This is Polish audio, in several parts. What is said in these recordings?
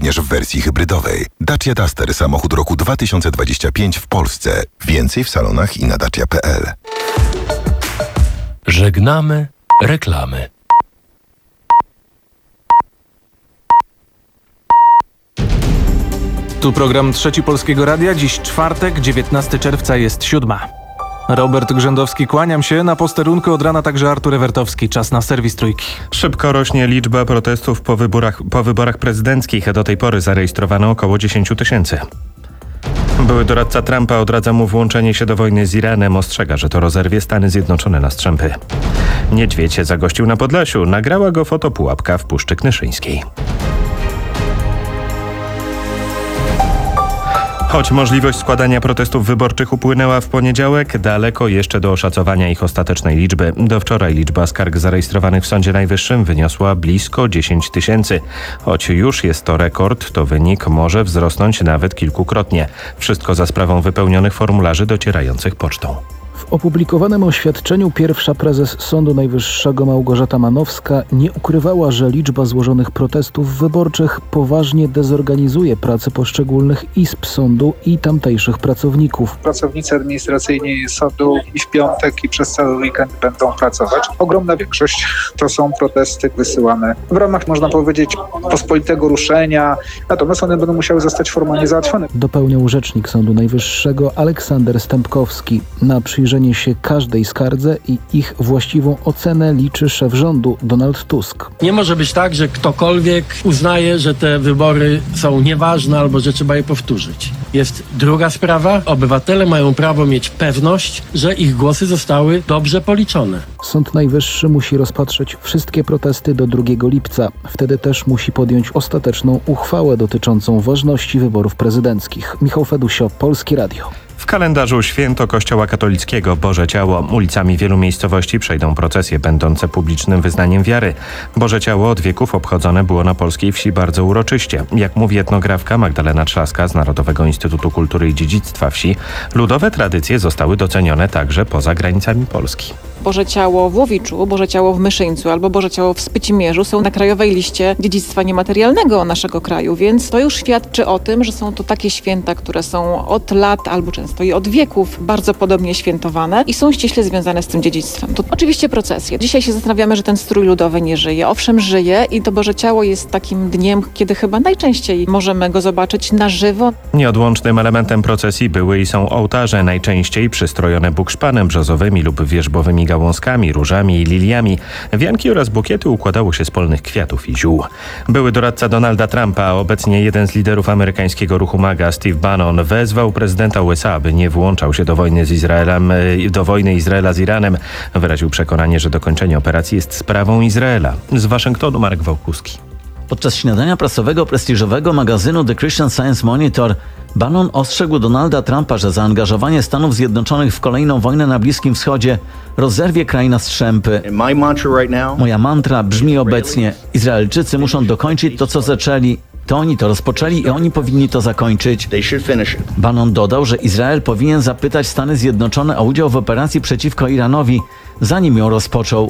również w wersji hybrydowej. Dacia Duster, samochód roku 2025 w Polsce. Więcej w salonach i na dacia.pl. Żegnamy reklamy. Tu program Trzeci Polskiego Radia. Dziś czwartek, 19 czerwca jest 7. Robert Grzędowski, kłaniam się. Na posterunku od rana także Artur Ewertowski. Czas na serwis Trójki. Szybko rośnie liczba protestów po wyborach prezydenckich. Do tej pory zarejestrowano około 10 000. Były doradca Trumpa odradza mu włączenie się do wojny z Iranem. Ostrzega, że to rozerwie Stany Zjednoczone na strzępy. Niedźwiedź zagościł na Podlasiu. Nagrała go fotopułapka w Puszczy Knyszyńskiej. Choć możliwość składania protestów wyborczych upłynęła w poniedziałek, daleko jeszcze do oszacowania ich ostatecznej liczby. Do wczoraj liczba skarg zarejestrowanych w Sądzie Najwyższym wyniosła blisko 10 000. Choć już jest to rekord, to wynik może wzrosnąć nawet kilkukrotnie. Wszystko za sprawą wypełnionych formularzy docierających pocztą. W opublikowanym oświadczeniu pierwsza prezes Sądu Najwyższego Małgorzata Manowska nie ukrywała, że liczba złożonych protestów wyborczych poważnie dezorganizuje pracę poszczególnych izb sądu i tamtejszych pracowników. Pracownicy administracyjni sądu i w piątek i przez cały weekend będą pracować. Ogromna większość to są protesty wysyłane w ramach, można powiedzieć, pospolitego ruszenia, natomiast one będą musiały zostać formalnie załatwione. Dopełniał rzecznik Sądu Najwyższego Aleksander Stępkowski. Na przyjrzenie się każdej skardze i ich właściwą ocenę liczy szef rządu Donald Tusk. Nie może być tak, że ktokolwiek uznaje, że te wybory są nieważne albo że trzeba je powtórzyć. Jest druga sprawa. Obywatele mają prawo mieć pewność, że ich głosy zostały dobrze policzone. Sąd Najwyższy musi rozpatrzeć wszystkie protesty do 2 lipca. Wtedy też musi podjąć ostateczną uchwałę dotyczącą ważności wyborów prezydenckich. Michał Fedusio, Polskie Radio. W kalendarzu święto Kościoła katolickiego Boże Ciało. Ulicami wielu miejscowości przejdą procesje będące publicznym wyznaniem wiary. Boże Ciało od wieków obchodzone było na polskiej wsi bardzo uroczyście. Jak mówi etnografka Magdalena Trzaska z Narodowego Instytutu Kultury i Dziedzictwa Wsi, ludowe tradycje zostały docenione także poza granicami Polski. Boże Ciało w Łowiczu, Boże Ciało w Myszyńcu albo Boże Ciało w Spycimierzu są na krajowej liście dziedzictwa niematerialnego naszego kraju, więc to już świadczy o tym, że są to takie święta, które są od lat albo często i od wieków bardzo podobnie świętowane i są ściśle związane z tym dziedzictwem. To oczywiście procesje. Dzisiaj się zastanawiamy, że ten strój ludowy nie żyje. Owszem, żyje i to Boże Ciało jest takim dniem, kiedy chyba najczęściej możemy go zobaczyć na żywo. Nieodłącznym elementem procesji były i są ołtarze, najczęściej przystrojone bukszpanem brzozowymi lub wierzbowymi gałązkami, różami i liliami. Wianki oraz bukiety układało się z polnych kwiatów i ziół. Były doradca Donalda Trumpa, a obecnie jeden z liderów amerykańskiego ruchu MAGA, Steve Bannon, wezwał prezydenta USA, aby nie włączał się do wojny Izraela z Iranem. Wyraził przekonanie, że dokończenie operacji jest sprawą Izraela. Z Waszyngtonu Marek Wałkuski. Podczas śniadania prasowego prestiżowego magazynu The Christian Science Monitor Bannon ostrzegł Donalda Trumpa, że zaangażowanie Stanów Zjednoczonych w kolejną wojnę na Bliskim Wschodzie rozerwie kraj na strzępy. Moja mantra brzmi obecnie: Izraelczycy muszą dokończyć to, co zaczęli. To oni to rozpoczęli i oni powinni to zakończyć. Bannon dodał, że Izrael powinien zapytać Stany Zjednoczone o udział w operacji przeciwko Iranowi, zanim ją rozpoczął.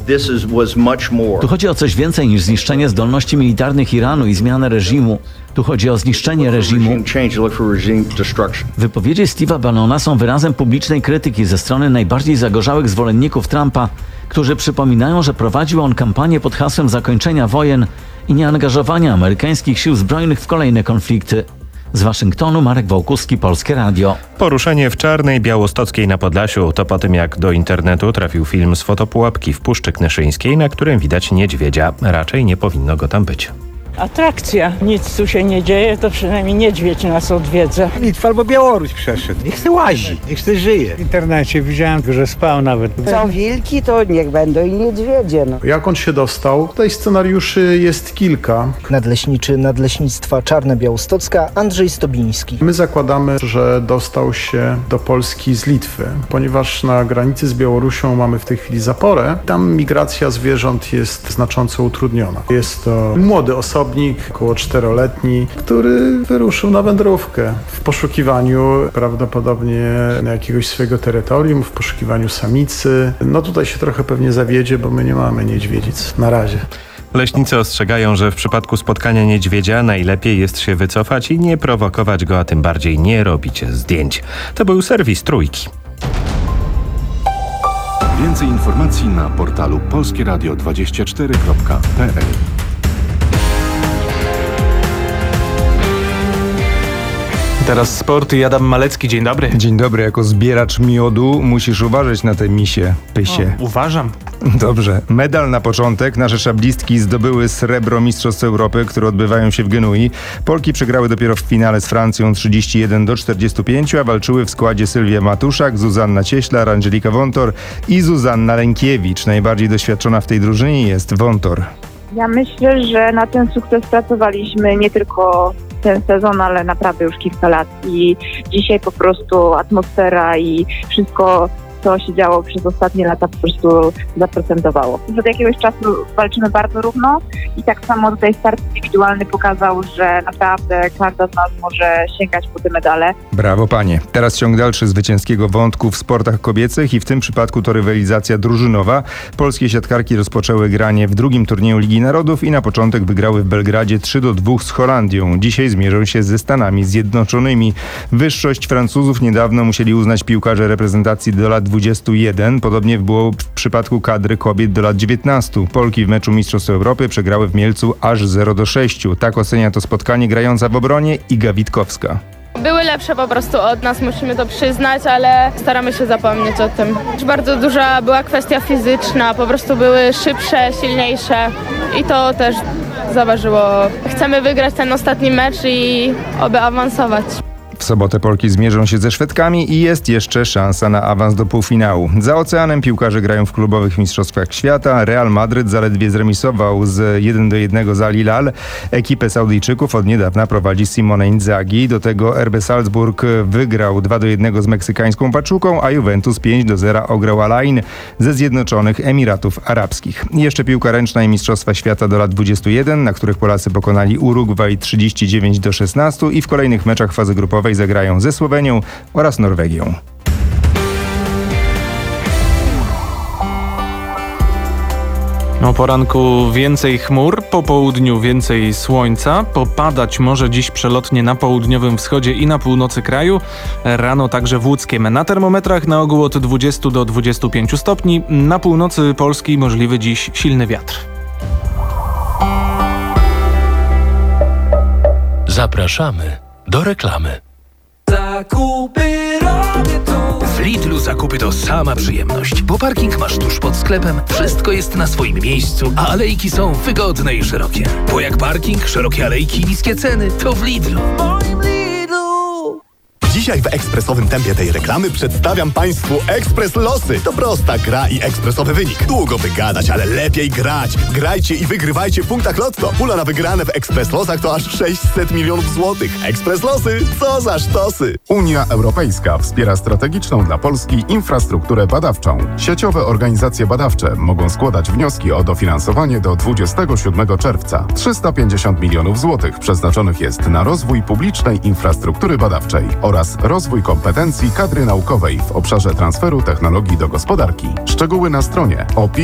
Tu chodzi o coś więcej niż zniszczenie zdolności militarnych Iranu i zmianę reżimu. Tu chodzi o zniszczenie reżimu. Wypowiedzi Steve'a Bannona są wyrazem publicznej krytyki ze strony najbardziej zagorzałych zwolenników Trumpa, którzy przypominają, że prowadził on kampanię pod hasłem zakończenia wojen i nieangażowania amerykańskich sił zbrojnych w kolejne konflikty. Z Waszyngtonu Marek Wałkuski, Polskie Radio. Poruszenie w Czarnej Białostockiej na Podlasiu to po tym, jak do internetu trafił film z fotopułapki w Puszczy Knyszyńskiej, na którym widać niedźwiedzia. Raczej nie powinno go tam być. Atrakcja. Nic tu się nie dzieje, to przynajmniej niedźwiedź nas odwiedza. Litwa albo Białoruś przeszedł. Niech se łazi, niech se żyje. W internecie widziałem, że spał nawet. Są wilki, to niech będą i niedźwiedzie. Jak on się dostał? Tutaj scenariuszy jest kilka. Nadleśniczy Nadleśnictwa Czarne Białostocka Andrzej Stobiński. My zakładamy, że dostał się do Polski z Litwy, ponieważ na granicy z Białorusią mamy w tej chwili zaporę. Tam migracja zwierząt jest znacząco utrudniona. Jest to młody osobnik, około 4-letni, który wyruszył na wędrówkę w poszukiwaniu prawdopodobnie jakiegoś swojego terytorium, w poszukiwaniu samicy. No tutaj się trochę pewnie zawiedzie, bo my nie mamy niedźwiedzic na razie. Leśnicy ostrzegają, że w przypadku spotkania niedźwiedzia najlepiej jest się wycofać i nie prowokować go, a tym bardziej nie robić zdjęć. To był serwis Trójki. Więcej informacji na portalu polskieradio24.pl. Teraz sport i Adam Malecki. Dzień dobry. Dzień dobry. Jako zbieracz miodu musisz uważać na te misie, pysie. Uważam. Dobrze. Medal na początek. Nasze szablistki zdobyły srebro Mistrzostw Europy, które odbywają się w Genui. Polki przegrały dopiero w finale z Francją 31-45, a walczyły w składzie Sylwia Matuszak, Zuzanna Cieślar, Angelika Wątor i Zuzanna Lękiewicz. Najbardziej doświadczona w tej drużynie jest Wątor. Ja myślę, że na ten sukces pracowaliśmy nie tylko ten sezon, ale naprawdę już kilka lat i dzisiaj po prostu atmosfera i wszystko, co się działo przez ostatnie lata, po prostu zaprocentowało. Od jakiegoś czasu walczymy bardzo równo i tak samo tutaj start indywidualny pokazał, że naprawdę każda z nas może sięgać po te medale. Brawo panie. Teraz ciąg dalszy zwycięskiego wątku w sportach kobiecych i w tym przypadku to rywalizacja drużynowa. Polskie siatkarki rozpoczęły granie w drugim turnieju Ligi Narodów i na początek wygrały w Belgradzie 3-2 z Holandią. Dzisiaj zmierzą się ze Stanami Zjednoczonymi. Wyższość Francuzów niedawno musieli uznać piłkarze reprezentacji do lat 21. Podobnie było w przypadku kadry kobiet do lat 19. Polki w meczu Mistrzostw Europy przegrały w Mielcu aż 0-6. Tak ocenia to spotkanie grająca w obronie Iga Witkowska. Były lepsze po prostu od nas, musimy to przyznać, ale staramy się zapomnieć o tym. Bardzo duża była kwestia fizyczna, po prostu były szybsze, silniejsze i to też zaważyło. Chcemy wygrać ten ostatni mecz i oby awansować. W sobotę Polki zmierzą się ze Szwedkami i jest jeszcze szansa na awans do półfinału. Za oceanem piłkarze grają w klubowych mistrzostwach świata. Real Madryt zaledwie zremisował z 1-1 z Al Hilal. Ekipę Saudyjczyków od niedawna prowadzi Simone Inzaghi. Do tego RB Salzburg wygrał 2-1 z meksykańską Paczuką, a Juventus 5-0 ograł Al Ain ze Zjednoczonych Emiratów Arabskich. I jeszcze piłka ręczna i mistrzostwa świata do lat 21, na których Polacy pokonali Urugwaj 39-16 i w kolejnych meczach fazy grupowej zagrają ze Słowenią oraz Norwegią. O poranku więcej chmur, po południu więcej słońca. Popadać może dziś przelotnie na południowym wschodzie i na północy kraju. Rano także w Łódzkiem. Na termometrach na ogół od 20 do 25 stopni. Na północy Polski możliwy dziś silny wiatr. Zapraszamy do reklamy. Zakupy robię tu. W Lidlu zakupy to sama przyjemność, bo parking masz tuż pod sklepem, wszystko jest na swoim miejscu, a alejki są wygodne i szerokie. Bo jak parking, szerokie alejki i niskie ceny, to w Lidlu. Dzisiaj w ekspresowym tempie tej reklamy przedstawiam Państwu Ekspres Losy. To prosta gra i ekspresowy wynik. Długo wygadać, ale lepiej grać. Grajcie i wygrywajcie w punktach Lotto. Pula na wygrane w Ekspres Losach to aż 600 milionów złotych. Ekspres Losy, co za sztosy! Unia Europejska wspiera strategiczną dla Polski infrastrukturę badawczą. Sieciowe organizacje badawcze mogą składać wnioski o dofinansowanie do 27 czerwca. 350 milionów złotych przeznaczonych jest na rozwój publicznej infrastruktury badawczej oraz rozwój kompetencji kadry naukowej w obszarze transferu technologii do gospodarki. Szczegóły na stronie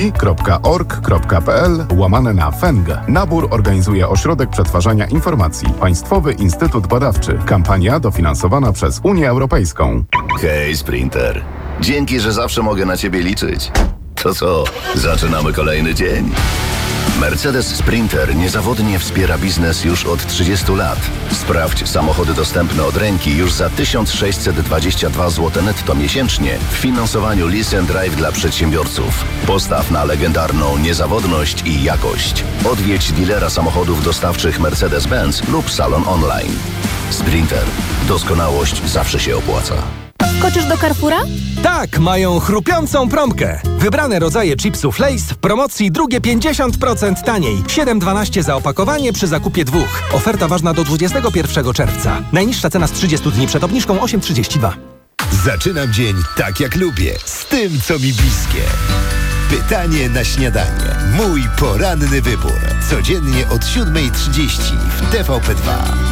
opi.org.pl/FENG. Nabór organizuje Ośrodek Przetwarzania Informacji, Państwowy Instytut Badawczy. Kampania dofinansowana przez Unię Europejską. Hej, Sprinter. Dzięki, że zawsze mogę na Ciebie liczyć. To co, zaczynamy kolejny dzień. Mercedes Sprinter niezawodnie wspiera biznes już od 30 lat. Sprawdź samochody dostępne od ręki już za 1622 zł netto miesięcznie w finansowaniu Lease and Drive dla przedsiębiorców. Postaw na legendarną niezawodność i jakość. Odwiedź dealera samochodów dostawczych Mercedes-Benz lub salon online. Sprinter. Doskonałość zawsze się opłaca. Skoczysz do Carrefoura? Tak, mają chrupiącą promkę. Wybrane rodzaje chipsów Lay's w promocji drugie 50% taniej. 7,12 za opakowanie przy zakupie 2. Oferta ważna do 21 czerwca. Najniższa cena z 30 dni przed obniżką 8,32. Zaczynam dzień tak jak lubię, z tym co mi bliskie. Pytanie na śniadanie. Mój poranny wybór. Codziennie od 7:30 w TVP2.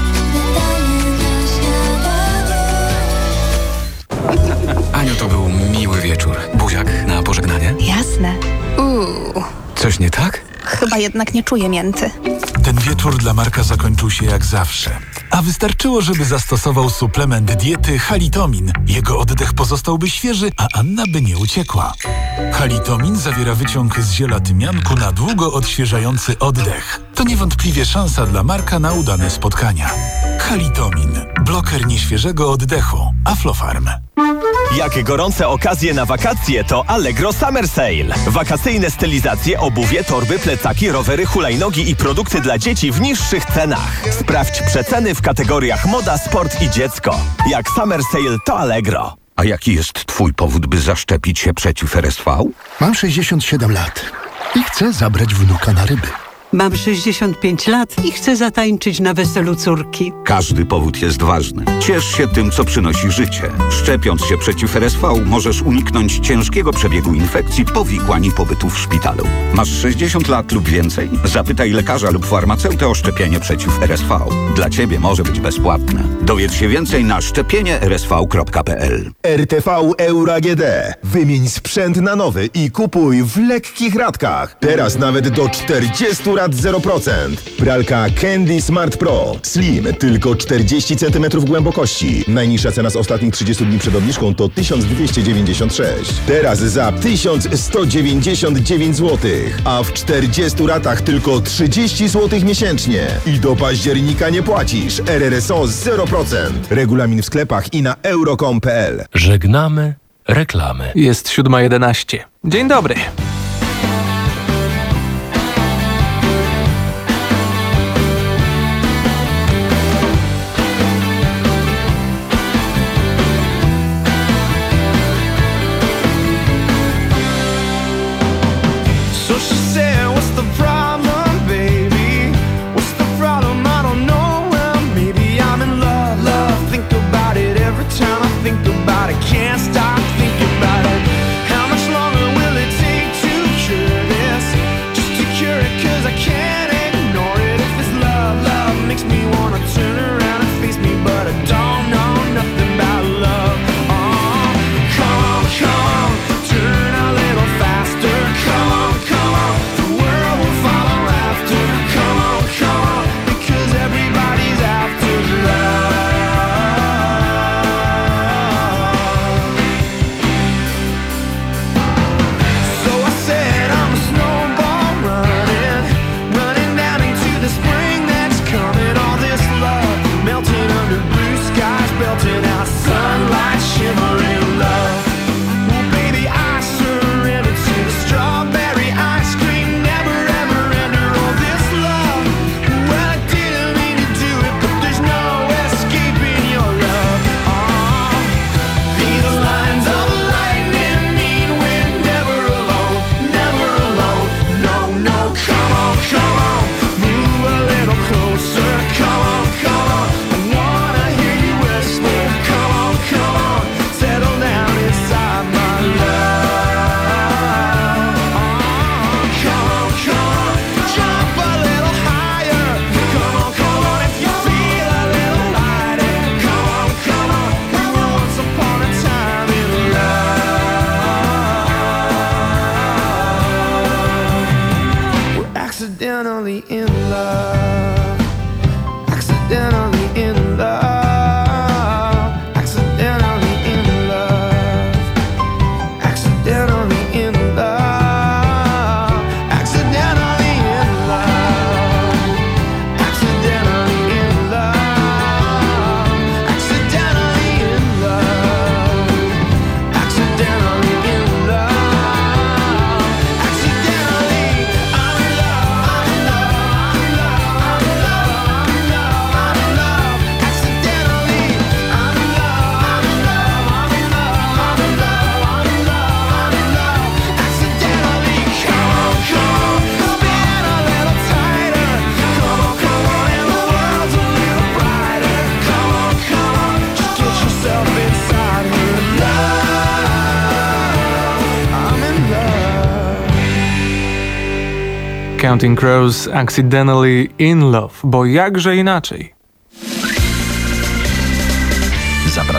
Aniu, to był miły wieczór. Buziak na pożegnanie? Jasne. Coś nie tak? Chyba jednak nie czuję mięty. Ten wieczór dla Marka zakończył się jak zawsze. A wystarczyło, żeby zastosował suplement diety Halitomin. Jego oddech pozostałby świeży, a Anna by nie uciekła. Halitomin zawiera wyciąg z ziela tymianku na długo odświeżający oddech. To niewątpliwie szansa dla Marka na udane spotkania. Halitomin. Bloker nieświeżego oddechu. Aflofarm. Jakie gorące okazje na wakacje to Allegro Summer Sale. Wakacyjne stylizacje, obuwie, torby, plecaki, rowery, hulajnogi i produkty dla dzieci w niższych cenach. Sprawdź przeceny w kategoriach moda, sport i dziecko. Jak Summer Sale to Allegro. A jaki jest twój powód, by zaszczepić się przeciw RSV? Mam 67 lat i chcę zabrać wnuka na ryby. Mam 65 lat i chcę zatańczyć na weselu córki. Każdy powód jest ważny. Ciesz się tym, co przynosi życie. Szczepiąc się przeciw RSV, możesz uniknąć ciężkiego przebiegu infekcji, powikłań i pobytu w szpitalu. Masz 60 lat lub więcej? Zapytaj lekarza lub farmaceutę o szczepienie przeciw RSV. Dla Ciebie może być bezpłatne. Dowiedz się więcej na szczepienie-rsv.pl. RTV Euro AGD. Wymień sprzęt na nowy i kupuj w lekkich ratkach. Teraz nawet do 40 rat 0%. Pralka Candy Smart Pro Slim, tylko 40 cm głębokości. Najniższa cena z ostatnich 30 dni przed obniżką to 1296. Teraz za 1199 zł. A w 40 ratach tylko 30 zł miesięcznie. I do października nie płacisz. RRSO 0%. Regulamin w sklepach i na euro.com.pl. Żegnamy reklamy. Jest 7:11. Dzień dobry. Accidentally in love. Accidentally in love. Accidentally in love. Accidentally in love. Accidentally in love. Accidentally in love. Accidentally in love. Accidentally in love. Accidentally I'm in love. Counting Crows, Accidentally in Love, bo jakże inaczej. Zapraszamy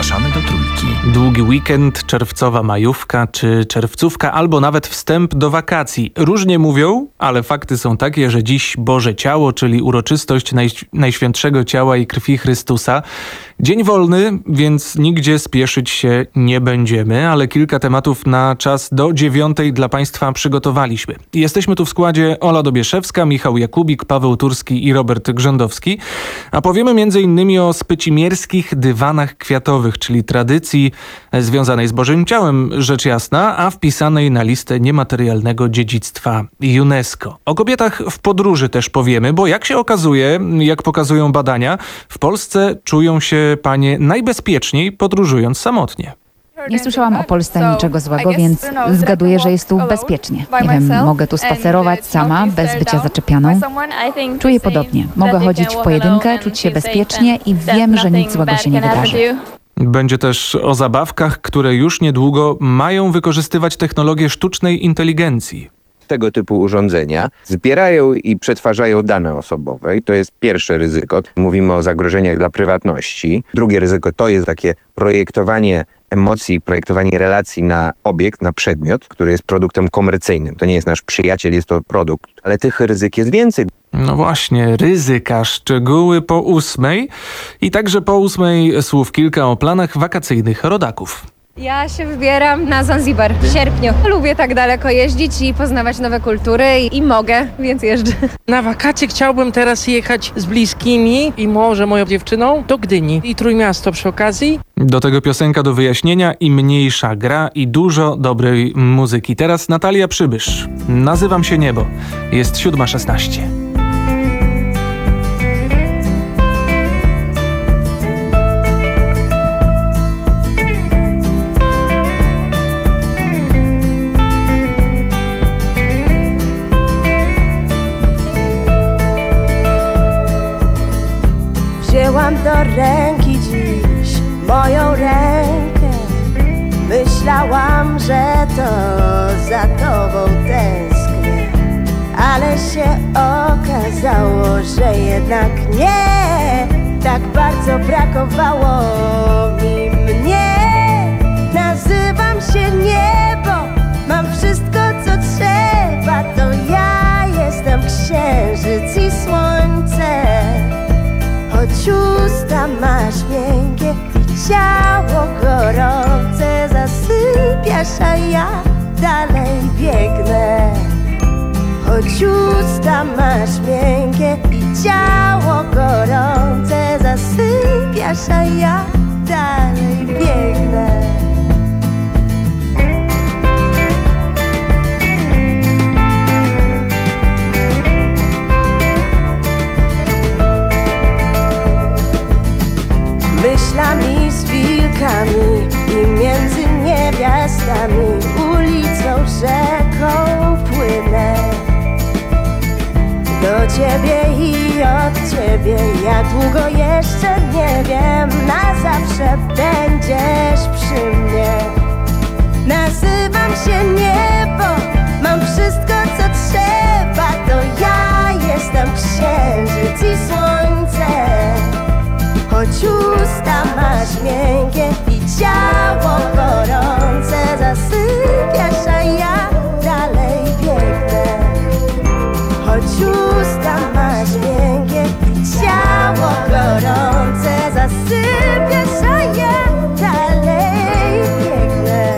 Zapraszamy do Trójki. Długi weekend, czerwcowa majówka czy czerwcówka, albo nawet wstęp do wakacji. Różnie mówią, ale fakty są takie, że dziś Boże Ciało, czyli uroczystość Najświętszego Ciała i Krwi Chrystusa. Dzień wolny, więc nigdzie spieszyć się nie będziemy, ale kilka tematów na czas do 9:00 dla Państwa przygotowaliśmy. Jesteśmy tu w składzie Ola Dobieszewska, Michał Jakubik, Paweł Turski i Robert Grzędowski, a powiemy m.in. o spycimierskich dywanach kwiatowych, czyli tradycji związanej z Bożym Ciałem, rzecz jasna, a wpisanej na listę niematerialnego dziedzictwa UNESCO. O kobietach w podróży też powiemy, bo jak się okazuje, jak pokazują badania, w Polsce czują się panie najbezpieczniej podróżując samotnie. Nie słyszałam o Polsce niczego złego, więc zgaduję, że jest tu bezpiecznie. Nie wiem, mogę tu spacerować sama, bez bycia zaczepianą. Czuję podobnie. Mogę chodzić w pojedynkę, czuć się bezpiecznie i wiem, że nic złego się nie wydarzy. Będzie też o zabawkach, które już niedługo mają wykorzystywać technologię sztucznej inteligencji. Tego typu urządzenia zbierają i przetwarzają dane osobowe i to jest pierwsze ryzyko. Mówimy o zagrożeniach dla prywatności. Drugie ryzyko to jest takie projektowanie emocji, projektowanie relacji na obiekt, na przedmiot, który jest produktem komercyjnym. To nie jest nasz przyjaciel, jest to produkt, ale tych ryzyk jest więcej. No właśnie, ryzyka, szczegóły po 8:00 i także po 8:00 słów kilka o planach wakacyjnych rodaków. Ja się wybieram na Zanzibar w sierpniu. Lubię tak daleko jeździć i poznawać nowe kultury i mogę, więc jeżdżę. Na wakacje chciałbym teraz jechać z bliskimi i może moją dziewczyną do Gdyni i Trójmiasto przy okazji. Do tego piosenka do wyjaśnienia i mniejsza gra i dużo dobrej muzyki. Teraz Natalia Przybysz. Nazywam się Niebo. Jest 7:16. Wzięłam do ręki dziś moją rękę. Myślałam, że to za tobą tęsknię, ale się okazało, że jednak nie. Tak bardzo brakowało mi mnie. Nazywam się Niebo, mam wszystko co trzeba. To ja jestem księżyc i słońce. Choć usta masz miękkie i ciało gorące, zasypiasz, a ja dalej biegnę. Choć usta masz miękkie i ciało gorące, zasypiasz, a ja dalej biegnę. Myślami z wilkami i między niewiastami, ulicą, rzeką płynę. Do ciebie i od ciebie, jak długo jeszcze nie wiem. Na zawsze będziesz przy mnie. Nazywam się Niebo, mam wszystko co trzeba. To ja jestem księżyc i słońce. Choć usta masz miękkie i ciało gorące, zasypiasz, a ja dalej biegnę. Choć usta masz miękkie i ciało gorące, zasypiasz, a ja dalej biegnę.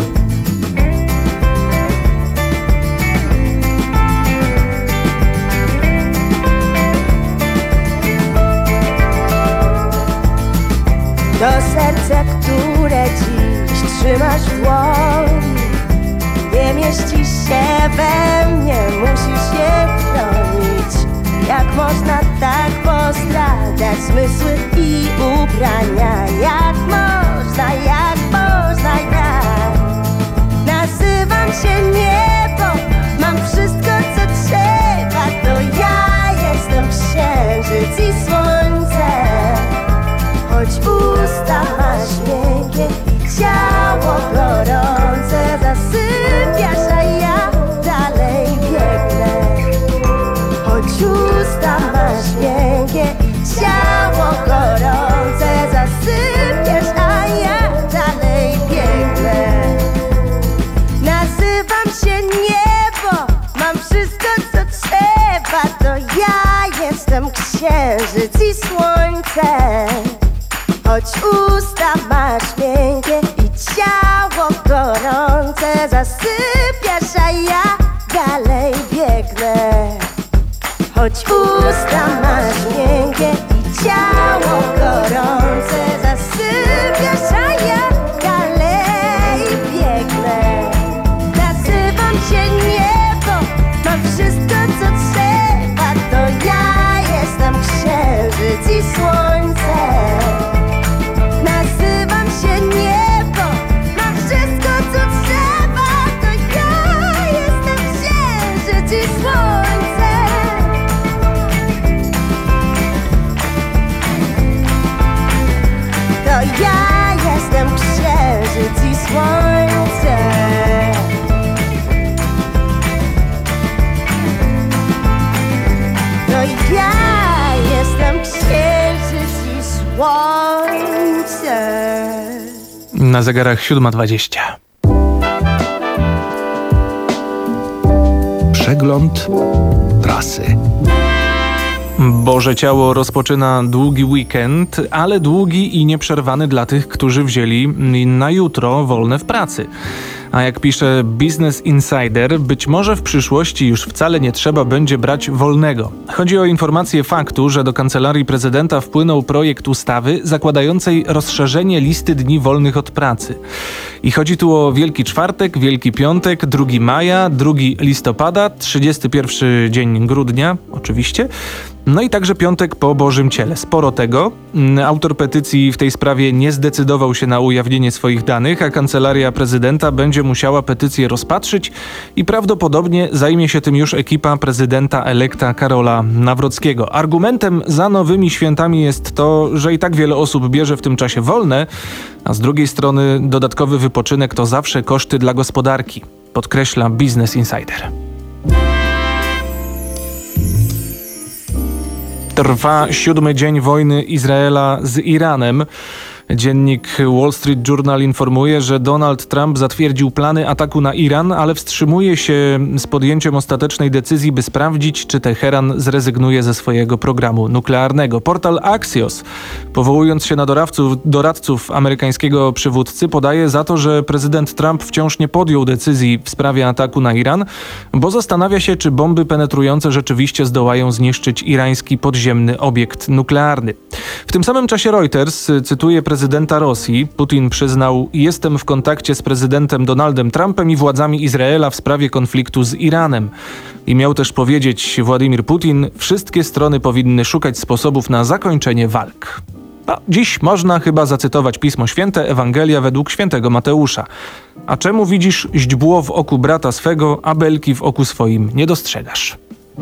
To serce, które dziś trzymasz w dłoni, nie mieści się we mnie, musisz je chronić. Jak można tak postradać zmysły i ubrania? Jak można, jak? Nazywam się Niebo, mam wszystko co trzeba. To ja jestem księżyc i słońce. Choć usta masz miękkie i ciało gorące, zasypiasz, a ja dalej biegnę. Choć usta masz miękkie i ciało gorące, zasypiasz, a Choć usta masz miękkie i ciało gorące, zasypiasz, a ja dalej biegnę. Choć usta masz miękkie i ciało gorące, zasypiasz, a ja dalej biegnę. Nazywam się niebo, mam wszystko co trzeba, to ja jestem księżyc i słońce. Nazywam się niebo, mam wszystko co trzeba, to ja jestem księżyc i słońce. To ja jestem księżyc i słońce. To ja jestem księżyc i słońce. Na zegarach 7:20. Przegląd trasy. Boże Ciało rozpoczyna długi weekend, ale długi i nieprzerwany dla tych, którzy wzięli na jutro wolne w pracy. A jak pisze Business Insider, być może w przyszłości już wcale nie trzeba będzie brać wolnego. Chodzi o informację faktu, że do Kancelarii Prezydenta wpłynął projekt ustawy zakładającej rozszerzenie listy dni wolnych od pracy. I chodzi tu o Wielki Czwartek, Wielki Piątek, 2 maja, 2 listopada, 31 dzień grudnia, oczywiście. No i także piątek po Bożym Ciele. Sporo tego. Autor petycji w tej sprawie nie zdecydował się na ujawnienie swoich danych, a Kancelaria Prezydenta będzie musiała petycję rozpatrzyć i prawdopodobnie zajmie się tym już ekipa prezydenta elekta Karola Nawrockiego. Argumentem za nowymi świętami jest to, że i tak wiele osób bierze w tym czasie wolne, a z drugiej strony dodatkowy wypoczynek to zawsze koszty dla gospodarki, podkreśla Business Insider. Trwa 7. dzień wojny Izraela z Iranem. Dziennik Wall Street Journal informuje, że Donald Trump zatwierdził plany ataku na Iran, ale wstrzymuje się z podjęciem ostatecznej decyzji, by sprawdzić, czy Teheran zrezygnuje ze swojego programu nuklearnego. Portal Axios, powołując się na doradców amerykańskiego przywódcy, podaje za to, że prezydent Trump wciąż nie podjął decyzji w sprawie ataku na Iran, bo zastanawia się, czy bomby penetrujące rzeczywiście zdołają zniszczyć irański podziemny obiekt nuklearny. W tym samym czasie Reuters cytuje prezydenta Rosji. Putin przyznał: jestem w kontakcie z prezydentem Donaldem Trumpem i władzami Izraela w sprawie konfliktu z Iranem. I miał też powiedzieć Władimir Putin: wszystkie strony powinny szukać sposobów na zakończenie walk. No, dziś można chyba zacytować Pismo Święte, Ewangelia według świętego Mateusza. A czemu widzisz źdźbło w oku brata swego, a belki w oku swoim nie dostrzegasz?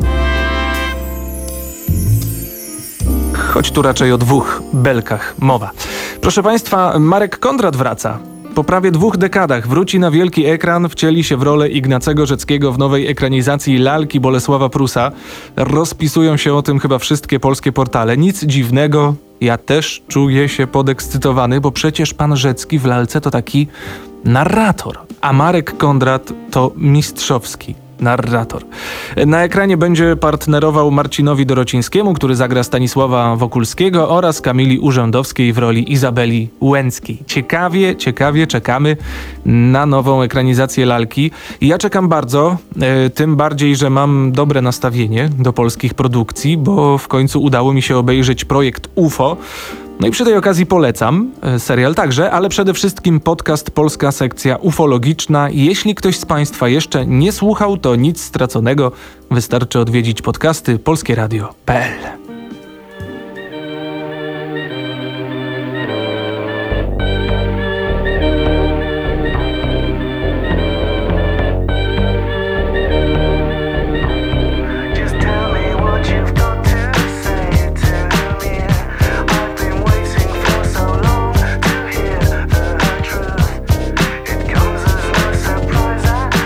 Choć tu raczej o 2 belkach mowa. Proszę Państwa, Marek Kondrat wraca. Po prawie 2 dekadach wróci na wielki ekran, wcieli się w rolę Ignacego Rzeckiego w nowej ekranizacji Lalki Bolesława Prusa. Rozpisują się o tym chyba wszystkie polskie portale. Nic dziwnego, ja też czuję się podekscytowany, bo przecież pan Rzecki w Lalce to taki narrator, a Marek Kondrat to mistrzowski narrator. Na ekranie będzie partnerował Marcinowi Dorocińskiemu, który zagra Stanisława Wokulskiego, oraz Kamili Urzędowskiej w roli Izabeli Łęckiej. Ciekawie czekamy na nową ekranizację Lalki. Ja czekam bardzo, tym bardziej, że mam dobre nastawienie do polskich produkcji, bo w końcu udało mi się obejrzeć projekt UFO. No i przy tej okazji polecam serial także, ale przede wszystkim podcast Polska Sekcja Ufologiczna. Jeśli ktoś z Państwa jeszcze nie słuchał, to nic straconego. Wystarczy odwiedzić podcasty polskieradio.pl.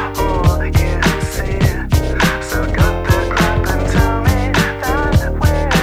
Where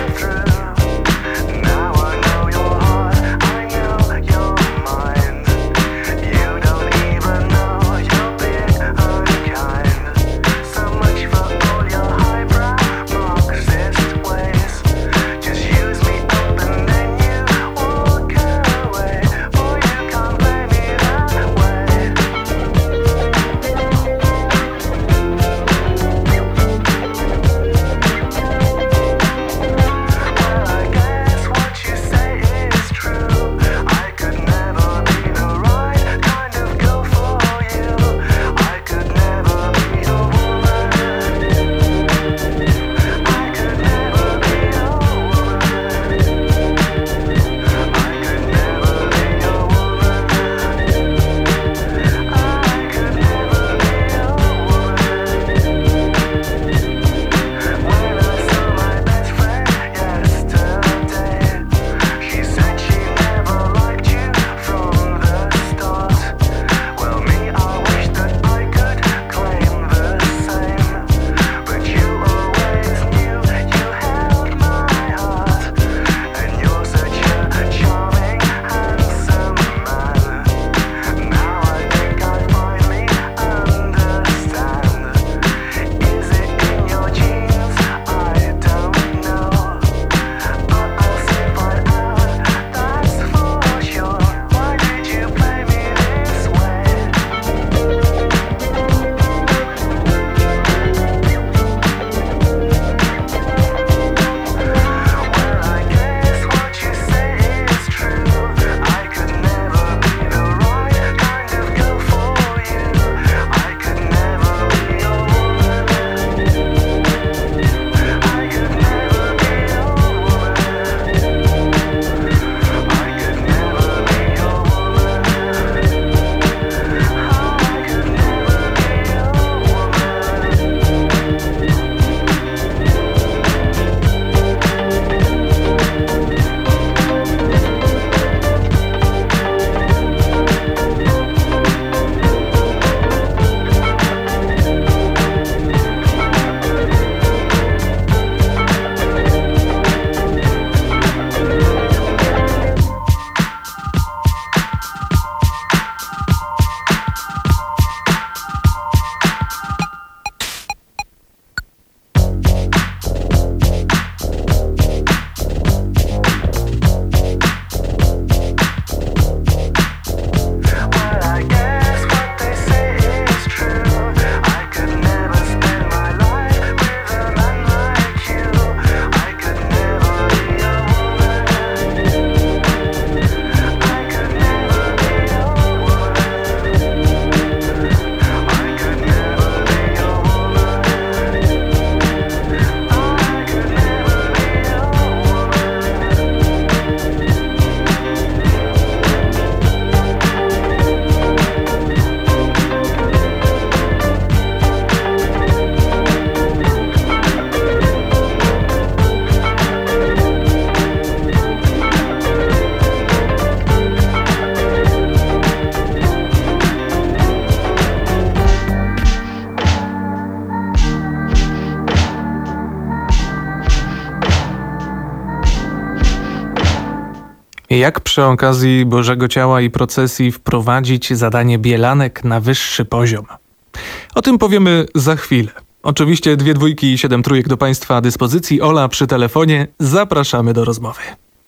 Jak przy okazji Bożego Ciała i procesji wprowadzić zadanie bielanek na wyższy poziom? O tym powiemy za chwilę. Oczywiście 2 dwójki i 7 trójek do Państwa dyspozycji. Ola przy telefonie. Zapraszamy do rozmowy.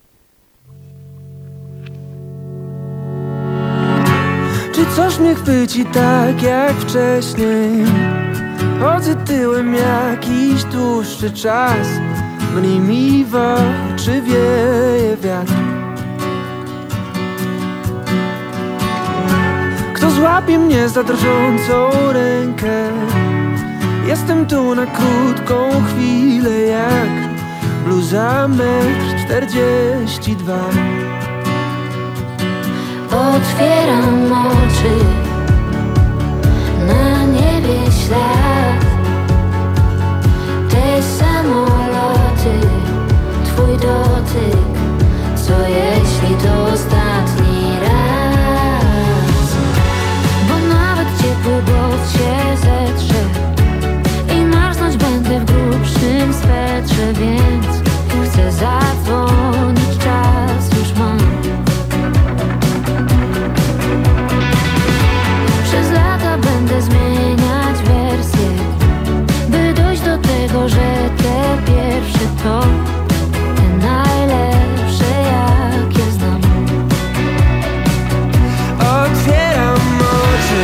Czy coś mnie chwyci tak jak wcześniej? Chodzę tyłem jakiś dłuższy czas. Mniej mi w oczy wieje wiatr. Kto złapie mnie za drżącą rękę? Jestem tu na krótką chwilę jak bluza metr 42. Otwieram oczy, na niebie ślad. Te samoloty, twój dotyk. Co jeśli to ostatni raz? Bo nawet ciepły głos się zetrze i marznąć będę w grubszym swetrze, więc chcę zadzwonić, czas już mam. Przez lata będę zmieniać wersje, by dojść do tego, że te pierwsze to te najlepsze, jakie znam. Otwieram oczy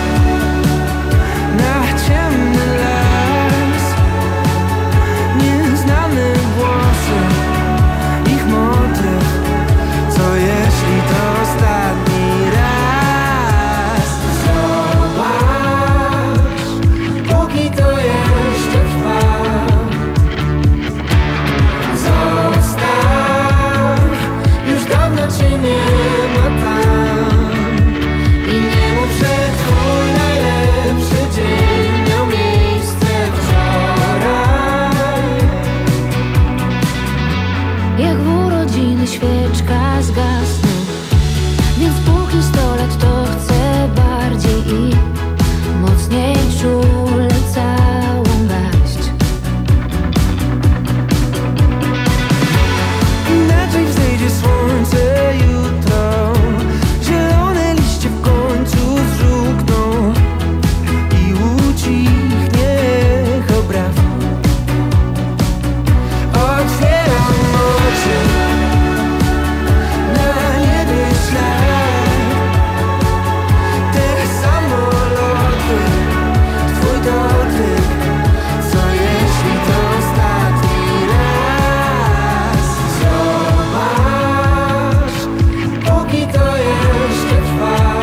na ciemny las. Nieznane głosy, ich motyw. Co jeśli to ostatni raz? Zobacz, póki to jeszcze trwa. Zostaw, już dawno cię nie ma tam. I nie mów, że twój najlepszy dzień miał miejsce wczoraj. Jak w urodziny świeczka zgasnę, więc póki 100 lat to chcę bardziej i mocniej czule całą garść. Inaczej wzejdzie słońce jutro. Zielone liście w końcu zżółkną i ucichnie echo braw. Otwieram oczy, na niebie ślad. Te samoloty, twój dotyk. Co jeśli to ostatni raz? Zobacz, póki to jeszcze trwa.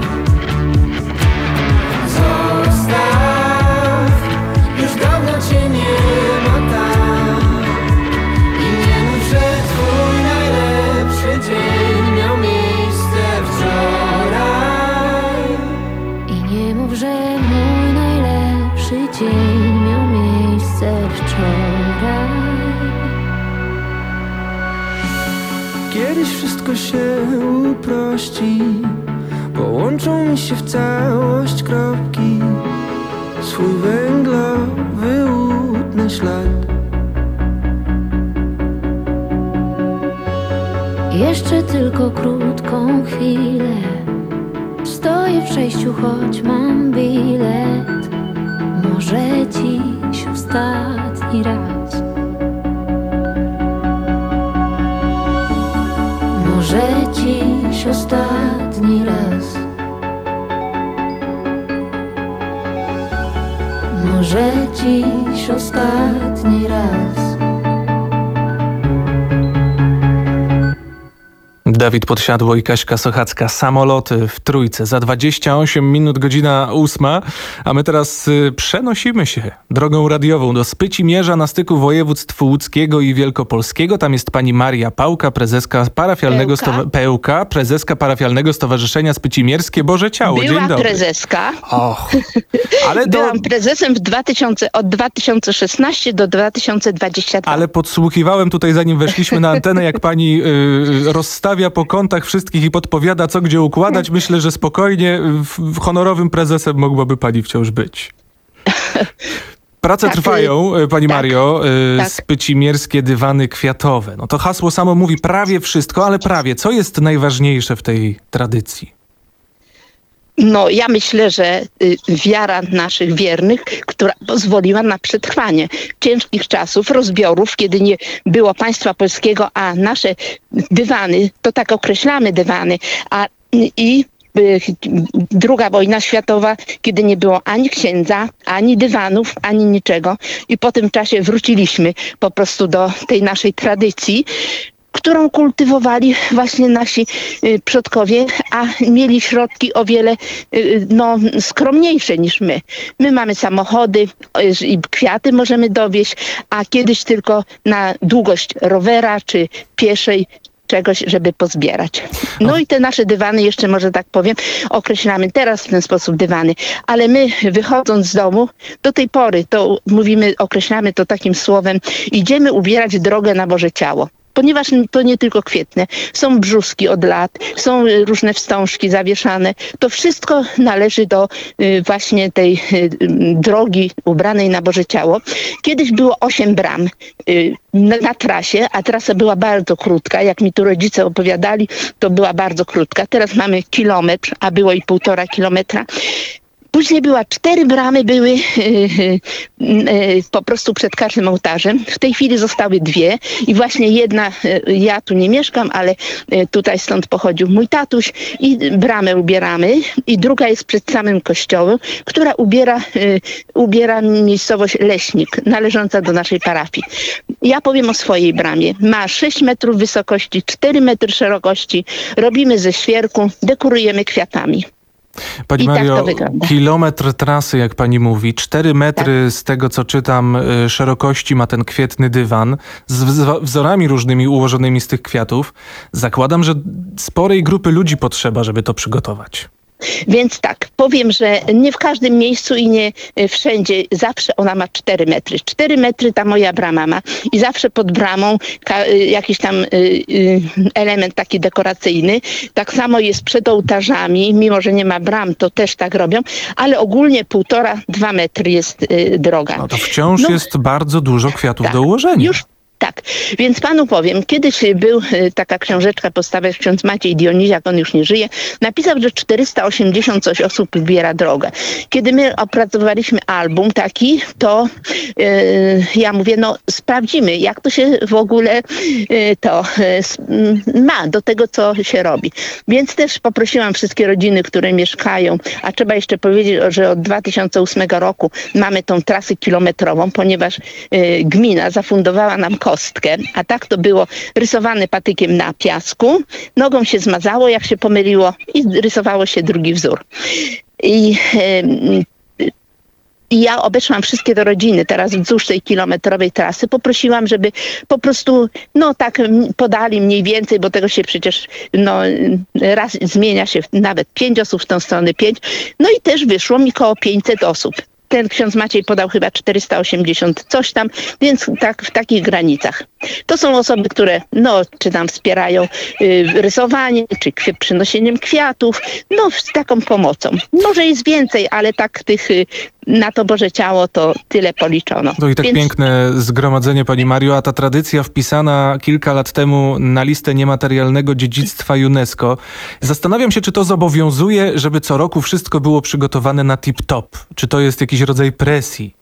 Zostaw, już dawno cię nie ma tam. I nie mów, że twój najlepszy dzień miał miejsce wczoraj. I nie mów, że mój najlepszy dzień miał miejsce wczoraj. Kiedyś wszystko się uprości, połączą mi się w całość kropki. Swój węglowy łudny ślad. Jeszcze tylko krótką chwilę. Stoję w przejściu, choć mam bilet. Może dziś ostatni raz. Może dziś ostatni raz. Może dziś ostatni raz. Dawid Podsiadło i Kaśka Sochacka. Samoloty w Trójce. Za 28 minut, godzina 8. A my teraz przenosimy się drogą radiową do Spycimierza na styku województw łódzkiego i wielkopolskiego. Tam jest pani Maria Pałka, prezeska parafialnego prezeska parafialnego Stowarzyszenia Spycimierskie Boże Ciało. Dzień dobry. Prezeska. Och, ale Byłam prezesem od 2016 do 2022. Ale podsłuchiwałem tutaj, zanim weszliśmy na antenę, jak pani rozstawia po kątach wszystkich i podpowiada, co gdzie układać. Myślę, że spokojnie honorowym prezesem mogłaby pani wciąż być. Prace Tak, trwają, pani tak, Mario, tak. spycimierskie dywany kwiatowe. No to hasło samo mówi prawie wszystko, ale prawie. Co jest najważniejsze w tej tradycji? No, ja myślę, że wiara naszych wiernych, która pozwoliła na przetrwanie ciężkich czasów, rozbiorów, kiedy nie było państwa polskiego, a nasze dywany, to tak określamy dywany, II wojna światowa, kiedy nie było ani księdza, ani dywanów, ani niczego. I po tym czasie wróciliśmy po prostu do tej naszej tradycji, którą kultywowali właśnie nasi przodkowie, a mieli środki o wiele skromniejsze niż my. My mamy samochody i kwiaty możemy dowieźć, a kiedyś tylko na długość rowera czy pieszej czegoś, żeby pozbierać. No i te nasze dywany, jeszcze może tak powiem, określamy teraz w ten sposób dywany, ale my wychodząc z domu, do tej pory to mówimy, określamy to takim słowem, idziemy ubierać drogę na Boże Ciało. Ponieważ to nie tylko kwietne, są brzuski od lat, są różne wstążki zawieszane. To wszystko należy do właśnie tej drogi ubranej na Boże Ciało. Kiedyś było 8 bram na trasie, a trasa była bardzo krótka. Jak mi tu rodzice opowiadali, to była bardzo krótka. Teraz mamy kilometr, a było i 1,5 kilometra. Później 4 bramy były po prostu przed każdym ołtarzem. W tej chwili zostały 2 i właśnie jedna, ja tu nie mieszkam, ale tutaj stąd pochodził mój tatuś i bramę ubieramy i druga jest przed samym kościołem, która ubiera miejscowość Leśnik, należąca do naszej parafii. Ja powiem o swojej bramie. Ma 6 metrów wysokości, 4 metry szerokości. Robimy ze świerku, dekorujemy kwiatami. Pani Mario, kilometr trasy, jak pani mówi, 4 metry z tego, co czytam, szerokości ma ten kwietny dywan z wzorami różnymi ułożonymi z tych kwiatów. Zakładam, że sporej grupy ludzi potrzeba, żeby to przygotować. Więc tak, powiem, że nie w każdym miejscu i nie wszędzie zawsze ona ma 4 metry. 4 metry ta moja brama ma i zawsze pod bramą jakiś tam element taki dekoracyjny. Tak samo jest przed ołtarzami, mimo że nie ma bram, to też tak robią, ale ogólnie 1,5–2 metry jest droga. No to wciąż jest bardzo dużo kwiatów do ułożenia. Tak, więc panu powiem, kiedyś był taka książeczka postawił ksiądz Maciej Dioniziak, on już nie żyje, napisał, że 480 coś osób wybiera drogę. Kiedy my opracowaliśmy album taki, to ja mówię, no sprawdzimy, jak to się w ogóle ma do tego, co się robi. Więc też poprosiłam wszystkie rodziny, które mieszkają, a trzeba jeszcze powiedzieć, że od 2008 roku mamy tą trasę kilometrową, ponieważ gmina zafundowała nam kostkę, a tak to było rysowane patykiem na piasku, nogą się zmazało, jak się pomyliło i rysowało się drugi wzór. I ja obeszłam wszystkie te rodziny teraz wzdłuż tej kilometrowej trasy. Poprosiłam, żeby po prostu, tak podali mniej więcej, bo tego się przecież, raz zmienia się nawet 5 osób w tą stronę, 5. No i też wyszło mi koło 500 osób. Ten ksiądz Maciej podał chyba 480 coś tam, więc tak w takich granicach. To są osoby, które czy tam wspierają rysowanie, czy przynosieniem kwiatów, z taką pomocą. Może jest więcej, ale tak tych na to Boże Ciało to tyle policzono. No i tak piękne zgromadzenie, pani Mario, a ta tradycja wpisana kilka lat temu na listę niematerialnego dziedzictwa UNESCO. Zastanawiam się, czy to zobowiązuje, żeby co roku wszystko było przygotowane na tip-top. Czy to jest jakiś rodzaj presji?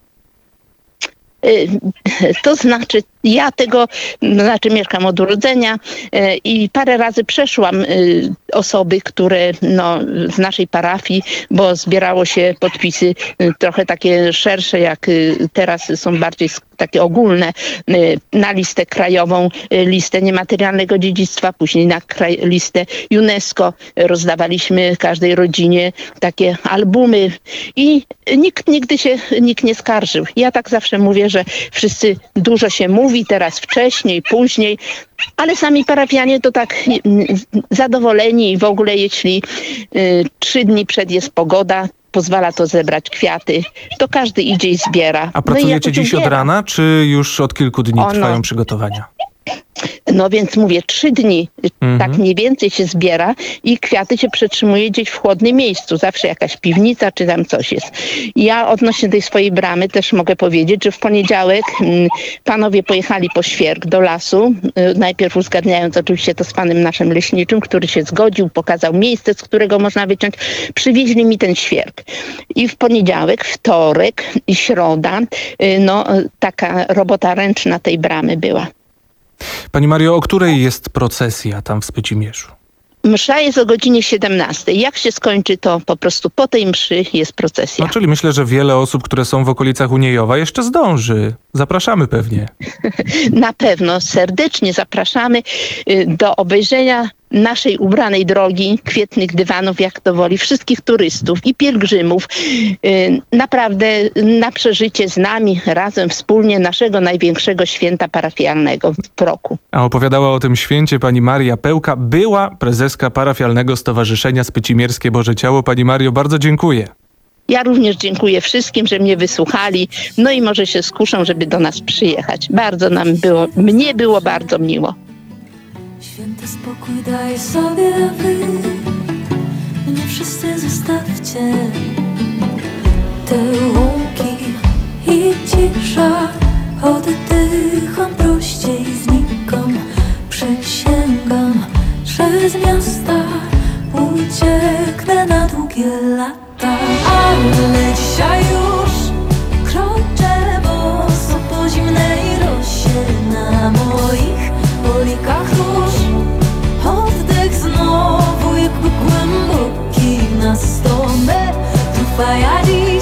To znaczy, ja mieszkam od urodzenia i parę razy przeszłam osoby, które z naszej parafii, bo zbierało się podpisy trochę takie szersze, jak teraz są bardziej takie ogólne, na listę krajową, listę niematerialnego dziedzictwa, później na listę UNESCO. Rozdawaliśmy każdej rodzinie takie albumy i nikt nie skarżył. Ja tak zawsze mówię, że wszyscy dużo się mówi, teraz wcześniej, później, ale sami parafianie to tak zadowoleni i w ogóle jeśli 3 dni przed jest pogoda, pozwala to zebrać kwiaty, to każdy idzie i zbiera. A pracujecie dziś od rana, czy już od kilku dni trwają przygotowania? No więc mówię, 3 dni tak mniej więcej się zbiera i kwiaty się przetrzymuje gdzieś w chłodnym miejscu. Zawsze jakaś piwnica czy tam coś jest. Ja odnośnie tej swojej bramy też mogę powiedzieć, że w poniedziałek panowie pojechali po świerk do lasu. Najpierw uzgadniając oczywiście to z panem naszym leśniczym, który się zgodził, pokazał miejsce, z którego można wyciąć. Przywieźli mi ten świerk. I w poniedziałek, wtorek i środa, no taka robota ręczna tej bramy była. Pani Mario, o której jest procesja tam w Spycimierzu? Msza jest o godzinie 17. Jak się skończy, to po prostu po tej mszy jest procesja. No, czyli myślę, że wiele osób, które są w okolicach Uniejowa, jeszcze zdąży. Zapraszamy pewnie. Na pewno serdecznie zapraszamy do obejrzenia naszej ubranej drogi, kwietnych dywanów, jak to woli, wszystkich turystów i pielgrzymów. Naprawdę na przeżycie z nami, razem, wspólnie naszego największego święta parafialnego w roku. A opowiadała o tym święcie pani Maria Pełka, była prezeska parafialnego Stowarzyszenia Spycimierskie Boże Ciało. Pani Mario, bardzo dziękuję. Ja również dziękuję wszystkim, że mnie wysłuchali, no i może się skuszą, żeby do nas przyjechać. Bardzo mnie było bardzo miło. Święty spokój daje sobie, a wy mnie wszyscy zostawcie. Te łąki i cisza, oddycham prościej znikam. Przysięgam, że z miasta ucieknę na długie lata. Ale dzisiaj już kroczę boso po zimnej rosie na moich polikach róż. Oddech znowu jakby głęboki na 100 metrów, a ja dziś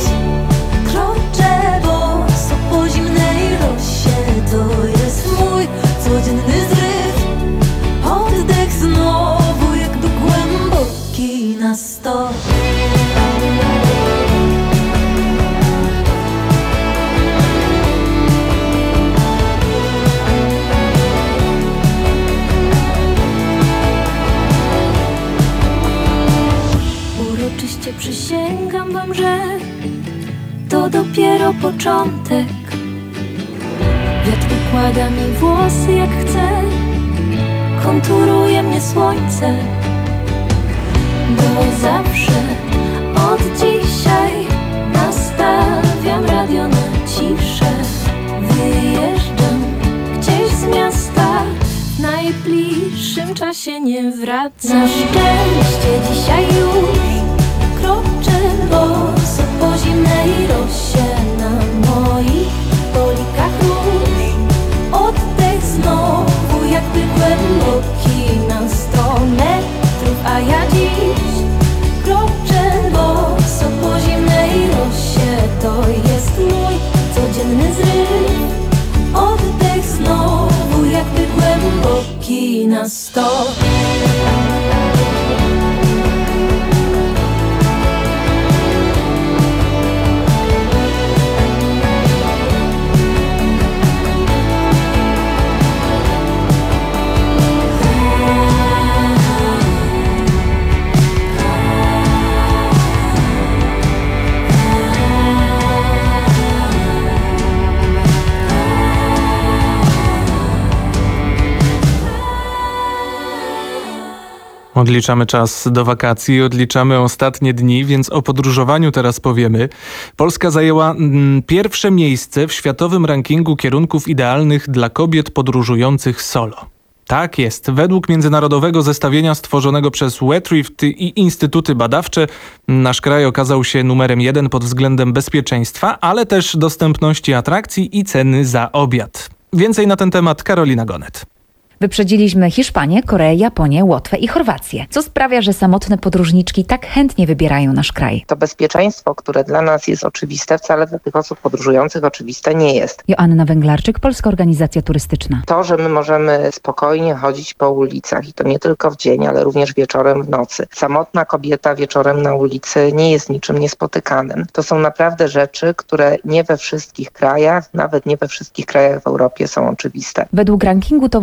kroczę boso po zimnej rosie. To jest mój codzienny zryw. Oddech znowu jakby głęboki na 100. Uroczyście przysięgam wam, że to dopiero początek. Wiatr układa mi włosy jak chce, konturuje mnie słońce. Bo zawsze od dzisiaj nastawiam radio na ciszę. Wyjeżdżam gdzieś z miasta, w najbliższym czasie nie wracam. Na szczęście dzisiaj już kroczę boso po zimnej rosie na moich polikach róż. Oddech znowu jakby głęboki na 100 metrów, a ja dziś kroczę boso po zimnej rosie. To jest mój codzienny zryw. Oddech znowu jakby głęboki na 100. Odliczamy czas do wakacji, odliczamy ostatnie dni, więc o podróżowaniu teraz powiemy. Polska zajęła pierwsze miejsce w światowym rankingu kierunków idealnych dla kobiet podróżujących solo. Tak jest. Według międzynarodowego zestawienia stworzonego przez Wetrift i instytuty badawcze nasz kraj okazał się numerem 1 pod względem bezpieczeństwa, ale też dostępności atrakcji i ceny za obiad. Więcej na ten temat Karolina Gonet. Wyprzedziliśmy Hiszpanię, Koreę, Japonię, Łotwę i Chorwację. Co sprawia, że samotne podróżniczki tak chętnie wybierają nasz kraj? To bezpieczeństwo, które dla nas jest oczywiste, wcale dla tych osób podróżujących oczywiste nie jest. Joanna Węglarczyk, Polska Organizacja Turystyczna. To, że my możemy spokojnie chodzić po ulicach i to nie tylko w dzień, ale również wieczorem, w nocy. Samotna kobieta wieczorem na ulicy nie jest niczym niespotykanym. To są naprawdę rzeczy, które nie we wszystkich krajach, nawet nie we wszystkich krajach w Europie są oczywiste. Według rankingu to właśnie duże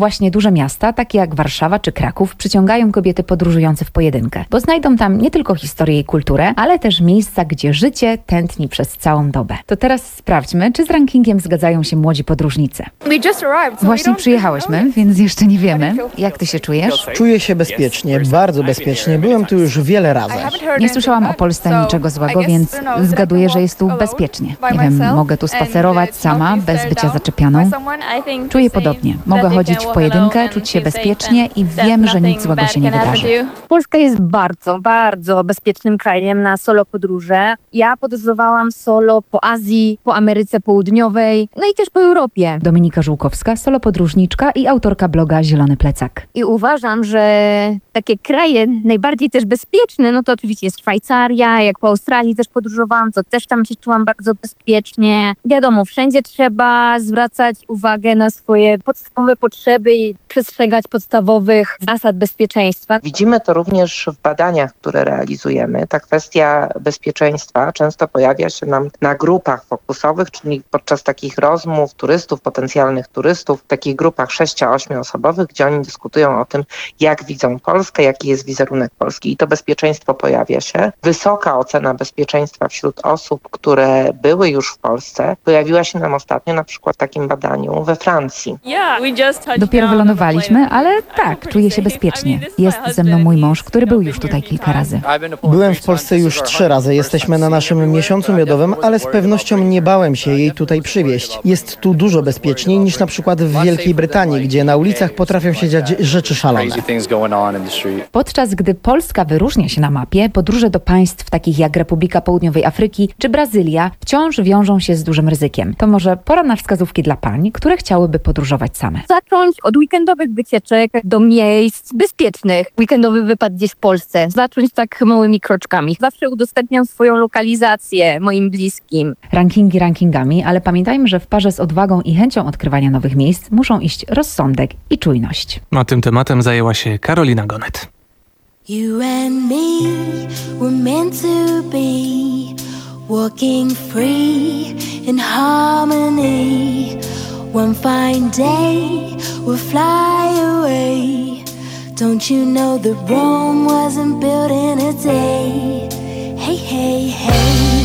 Duże miasta, takie jak Warszawa czy Kraków, przyciągają kobiety podróżujące w pojedynkę, bo znajdą tam nie tylko historię i kulturę, ale też miejsca, gdzie życie tętni przez całą dobę. To teraz sprawdźmy, czy z rankingiem zgadzają się młodzi podróżnicy. Właśnie przyjechałyśmy, więc jeszcze nie wiemy. Jak ty się czujesz? Czuję się bezpiecznie, bardzo bezpiecznie. Byłem tu już wiele razy. Nie słyszałam o Polsce niczego złego, więc zgaduję, że jest tu bezpiecznie. Nie wiem, mogę tu spacerować sama, bez bycia zaczepianą. Czuję podobnie. Mogę chodzić w pojedynkę, czuć się bezpiecznie i wiem, że nic złego się nie wydarzy. Polska jest bardzo, bardzo bezpiecznym krajem na solo podróże. Ja podróżowałam solo po Azji, po Ameryce Południowej, no i też po Europie. Dominika Żółkowska, solopodróżniczka i autorka bloga Zielony Plecak. I uważam, że takie kraje najbardziej też bezpieczne, no to oczywiście jest Szwajcaria, jak po Australii też podróżowałam, to też tam się czułam bardzo bezpiecznie. Wiadomo, wszędzie trzeba zwracać uwagę na swoje podstawowe potrzeby i przestrzegać podstawowych zasad bezpieczeństwa. Widzimy to również w badaniach, które realizujemy. Ta kwestia bezpieczeństwa często pojawia się nam na grupach fokusowych, czyli podczas takich rozmów turystów, potencjalnych turystów, w takich grupach 6-8 osobowych, gdzie oni dyskutują o tym, jak widzą Polskę, jaki jest wizerunek Polski. I to bezpieczeństwo pojawia się. Wysoka ocena bezpieczeństwa wśród osób, które były już w Polsce, pojawiła się nam ostatnio na przykład w takim badaniu we Francji. Dopiero wylądowaliśmy, ale tak, czuję się bezpiecznie. Jest ze mną mój mąż, który był już tutaj kilka razy. Byłem w Polsce już 3 razy. Jesteśmy na naszym miesiącu miodowym, ale z pewnością nie bałem się jej tutaj przywieźć. Jest tu dużo bezpieczniej niż na przykład w Wielkiej Brytanii, gdzie na ulicach potrafią się dziać rzeczy szalone. Podczas gdy Polska wyróżnia się na mapie, podróże do państw takich jak Republika Południowej Afryki czy Brazylia wciąż wiążą się z dużym ryzykiem. To może pora na wskazówki dla pań, które chciałyby podróżować same. Zacząć od weekendowych wycieczek do miejsc bezpiecznych. Weekendowy wypad gdzieś w Polsce. Zacząć tak małymi kroczkami. Zawsze udostępniam swoją lokalizację moim bliskim. Rankingi rankingami, ale pamiętajmy, że w parze z odwagą i chęcią odkrywania nowych miejsc muszą iść rozsądek i czujność. A tym tematem zajęła się Karolina Gonet. You and me were meant to be, walking free in harmony. One fine day we'll fly away. Don't you know that Rome wasn't built in a day? Hey, hey, hey.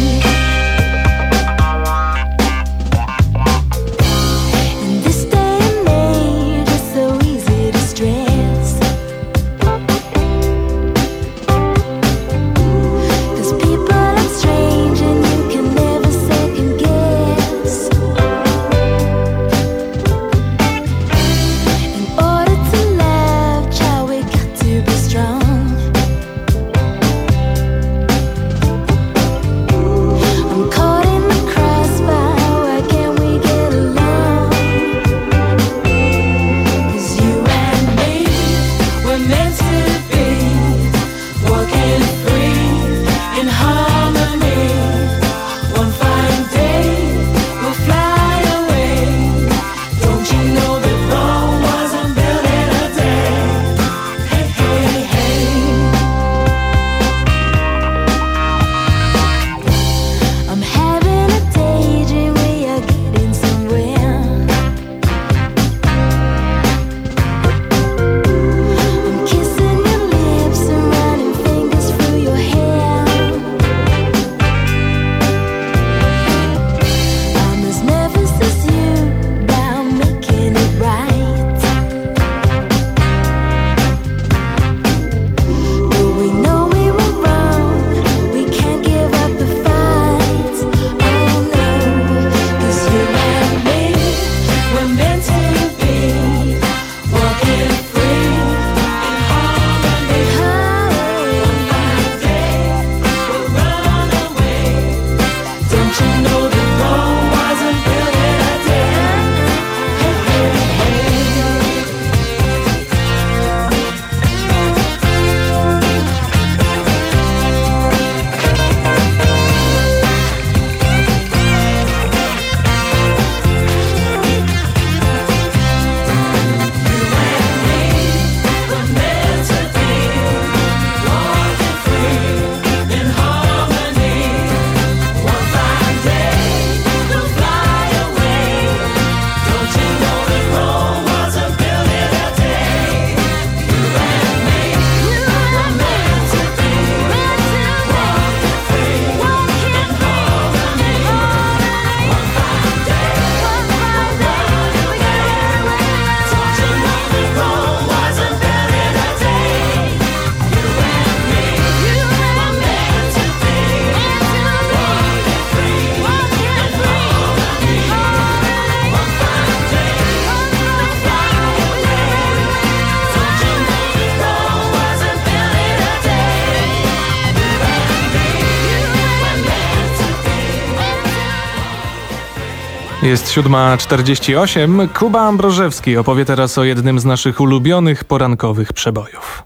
Jest 7:48. Kuba Ambrożewski opowie teraz o jednym z naszych ulubionych porankowych przebojów.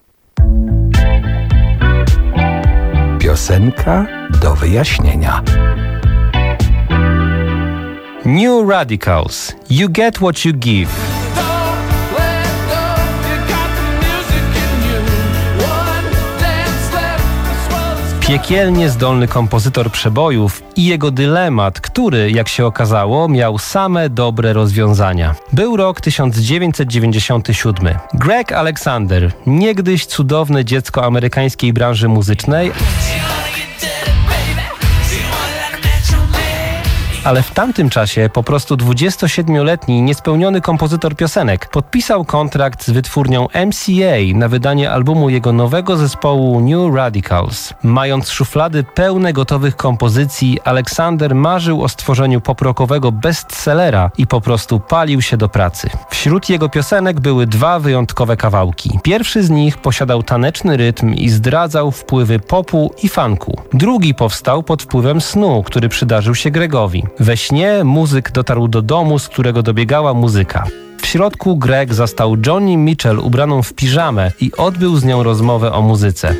Piosenka do wyjaśnienia. New Radicals. You get what you give. Piekielnie zdolny kompozytor przebojów i jego dylemat, który, jak się okazało, miał same dobre rozwiązania. Był rok 1997. Greg Alexander, niegdyś cudowne dziecko amerykańskiej branży muzycznej, ale w tamtym czasie po prostu 27-letni, niespełniony kompozytor piosenek podpisał kontrakt z wytwórnią MCA na wydanie albumu jego nowego zespołu New Radicals. Mając szuflady pełne gotowych kompozycji, Alexander marzył o stworzeniu pop-rockowego bestsellera i po prostu palił się do pracy. Wśród jego piosenek były dwa wyjątkowe kawałki. Pierwszy z nich posiadał taneczny rytm i zdradzał wpływy popu i funku. Drugi powstał pod wpływem snu, który przydarzył się Gregowi. We śnie muzyk dotarł do domu, z którego dobiegała muzyka. W środku Greg zastał Joni Mitchell ubraną w piżamę i odbył z nią rozmowę o muzyce.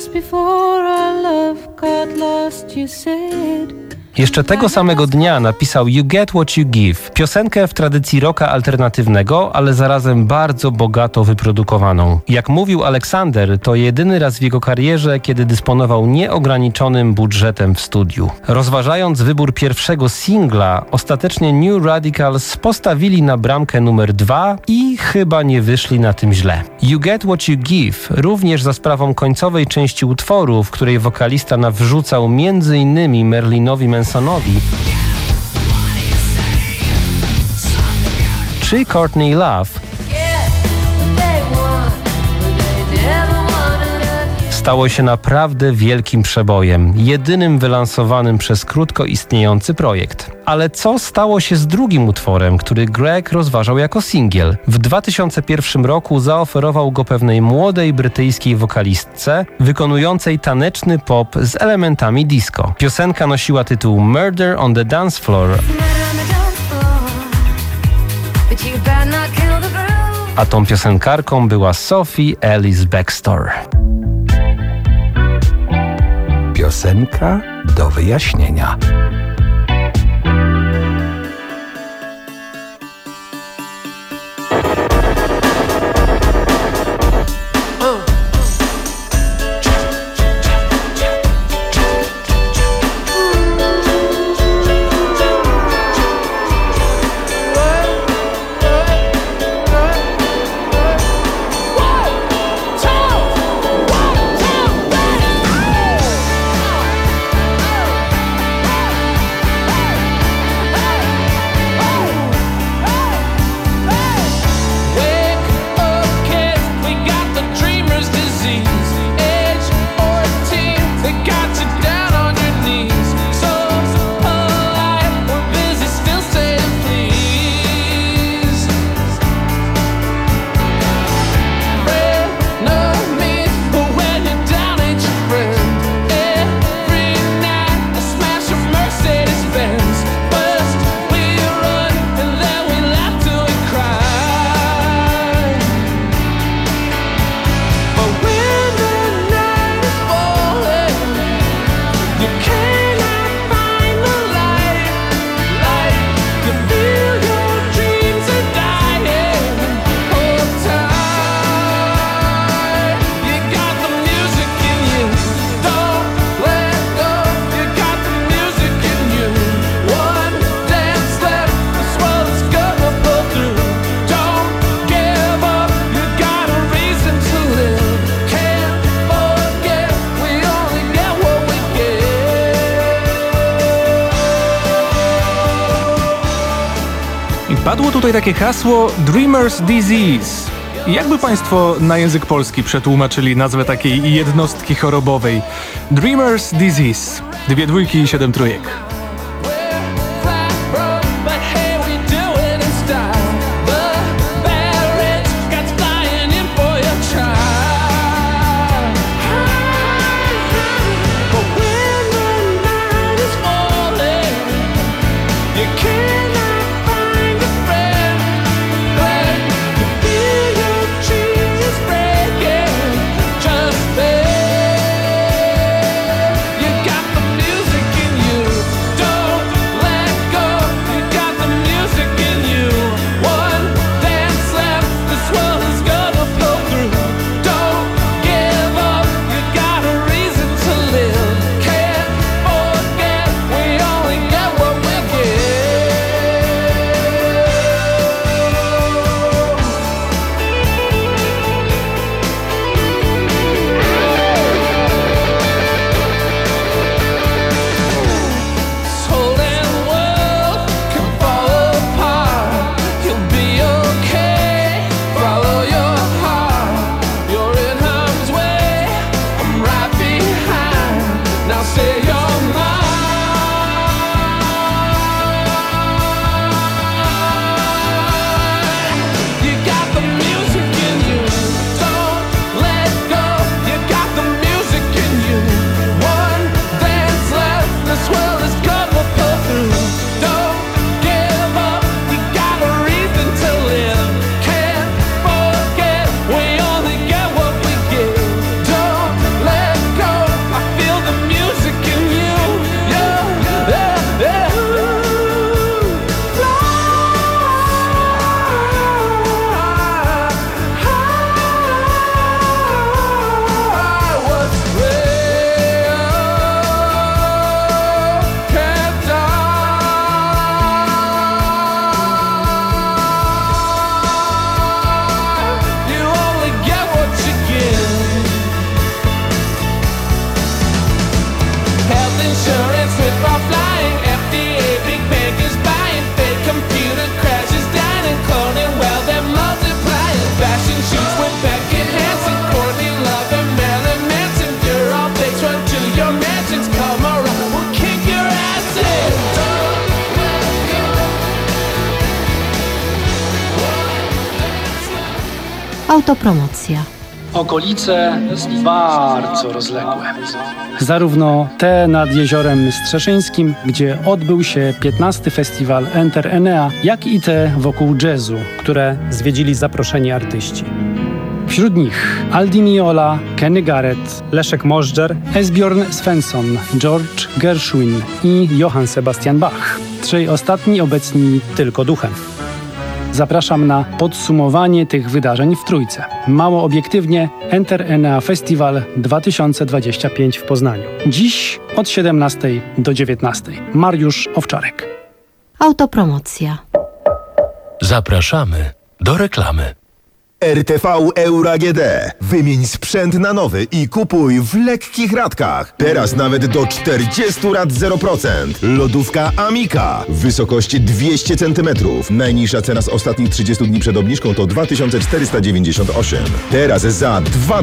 Jeszcze tego samego dnia napisał You Get What You Give, piosenkę w tradycji rocka alternatywnego, ale zarazem bardzo bogato wyprodukowaną. Jak mówił Alexander, to jedyny raz w jego karierze, kiedy dysponował nieograniczonym budżetem w studiu. Rozważając wybór pierwszego singla, ostatecznie New Radicals postawili na bramkę numer 2 i chyba nie wyszli na tym źle. You Get What You Give, również za sprawą końcowej części utworu, w której wokalista nawrzucał m.in. Merlinowi Mansonowi czy Courtney Love, stało się naprawdę wielkim przebojem, jedynym wylansowanym przez krótko istniejący projekt. Ale co stało się z drugim utworem, który Greg rozważał jako singiel? W 2001 roku zaoferował go pewnej młodej brytyjskiej wokalistce, wykonującej taneczny pop z elementami disco. Piosenka nosiła tytuł Murder on the Dance Floor, a tą piosenkarką była Sophie Ellis Bextor. Piosenka do wyjaśnienia. Padło tutaj takie hasło Dreamer's Disease. Jakby Państwo na język polski przetłumaczyli nazwę takiej jednostki chorobowej? Dreamer's Disease. 2 dwójki i 7 trójek. You cannot Autopromocja. Okolice jest bardzo rozległe. Zarówno te nad Jeziorem Strzeszyńskim, gdzie odbył się 15. festiwal Enter Enea, jak i te wokół jazzu, które zwiedzili zaproszeni artyści. Wśród nich Aldin Jola, Kenny Garrett, Leszek Możdżer, Esbjörn Svensson, George Gershwin i Johann Sebastian Bach. Trzej ostatni obecni tylko duchem. Zapraszam na podsumowanie tych wydarzeń w Trójce. Mało obiektywnie Enter Enea Festival 2025 w Poznaniu. Dziś od 17 do 19. Mariusz Owczarek. Autopromocja. Zapraszamy do reklamy. RTV Euro AGD. Wymień sprzęt na nowy i kupuj w lekkich ratkach. Teraz nawet do 40 rat 0%. Lodówka Amika. Wysokość 200 cm. Najniższa cena z ostatnich 30 dni przed obniżką to 2498. Teraz za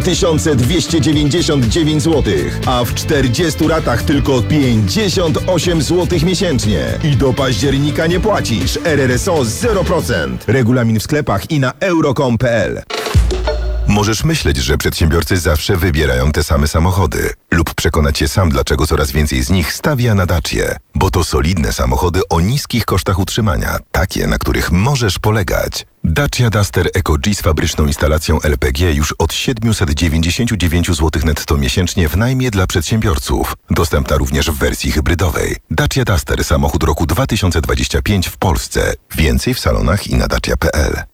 2299 zł. A w 40 ratach tylko 58 zł miesięcznie. I do października nie płacisz. RRSO 0%. Regulamin w sklepach i na euro.com.pl. Możesz myśleć, że przedsiębiorcy zawsze wybierają te same samochody lub przekonać się sam, dlaczego coraz więcej z nich stawia na Dacię. Bo to solidne samochody o niskich kosztach utrzymania, takie, na których możesz polegać. Dacia Duster Eco-G z fabryczną instalacją LPG już od 799 zł netto miesięcznie w najmie dla przedsiębiorców. Dostępna również w wersji hybrydowej. Dacia Duster, samochód roku 2025 w Polsce. Więcej w salonach i na dacia.pl.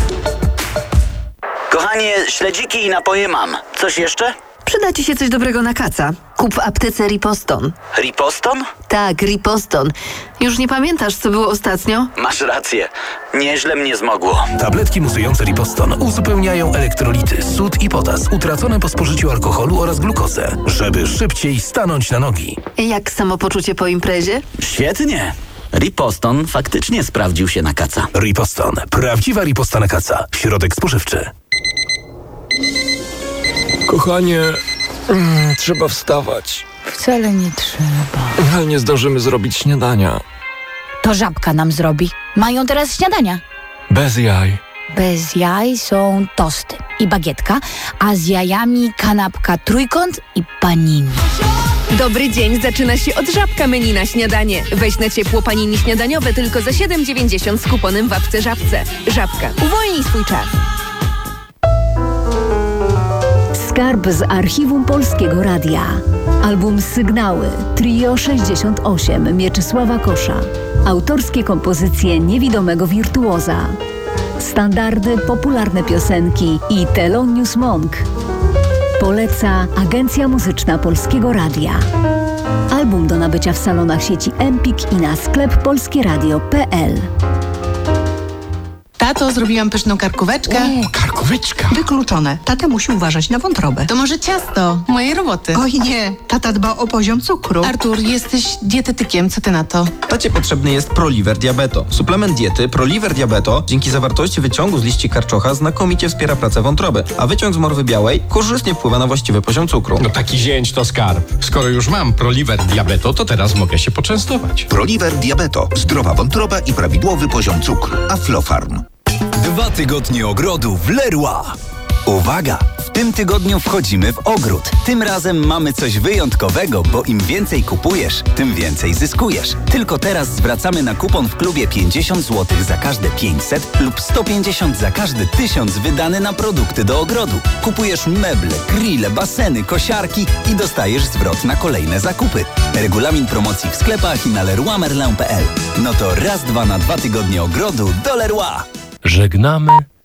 Kochanie, śledziki i napoje mam. Coś jeszcze? Przyda Ci się coś dobrego na kaca. Kup w aptece Riposton. Riposton? Tak, Riposton. Już nie pamiętasz, co było ostatnio? Masz rację. Nieźle mnie zmogło. Tabletki musujące Riposton uzupełniają elektrolity, sód i potas utracone po spożyciu alkoholu oraz glukozę, żeby szybciej stanąć na nogi. Jak samopoczucie po imprezie? Świetnie. Riposton faktycznie sprawdził się na kaca. Riposton. Prawdziwa riposta na kaca. Środek spożywczy. Kochanie, trzeba wstawać. Wcale nie trzeba. Ale nie zdążymy zrobić śniadania. To Żabka nam zrobi. Mają teraz śniadania. Bez jaj. Bez jaj są tosty i bagietka, a z jajami kanapka trójkąt i panini. Dobry dzień zaczyna się od Żabka menu na śniadanie. Weź na ciepło panini śniadaniowe tylko za 7,90 z kuponem w apce Żabce. Żabka. Uwolnij swój czas. Skarb z archiwum Polskiego Radia. Album Sygnały, Trio 68 Mieczysława Kosza. Autorskie kompozycje niewidomego wirtuoza. Standardy, popularne piosenki i Thelonious Monk. Poleca Agencja Muzyczna Polskiego Radia. Album do nabycia w salonach sieci Empik i na sklep polskieradio.pl. Tato, zrobiłam pyszną karkóweczkę. Karkóweczka? Wykluczone. Tata musi uważać na wątrobę. To może ciasto mojej roboty. Oj nie, tata dba o poziom cukru. Artur, jesteś dietetykiem, co ty na to? Tacie potrzebny jest Proliver Diabeto. Suplement diety Proliver Diabeto dzięki zawartości wyciągu z liści karczocha znakomicie wspiera pracę wątroby, a wyciąg z morwy białej korzystnie wpływa na właściwy poziom cukru. No taki zięć to skarb. Skoro już mam Proliver Diabeto, to teraz mogę się poczęstować. Proliver Diabeto. Zdrowa wątroba i prawidłowy poziom cukru. Aflofarm. 2 tygodnie ogrodu w Leroy. Uwaga! W tym tygodniu wchodzimy w ogród. Tym razem mamy coś wyjątkowego, bo im więcej kupujesz, tym więcej zyskujesz. Tylko teraz zwracamy na kupon w klubie 50 zł za każde 500 lub 150 za każdy 1000 wydany na produkty do ogrodu. Kupujesz meble, grille, baseny, kosiarki i dostajesz zwrot na kolejne zakupy. Regulamin promocji w sklepach i na leroymerlin.pl. No to raz, dwa na 2 tygodnie ogrodu do Leroy. Żegnamy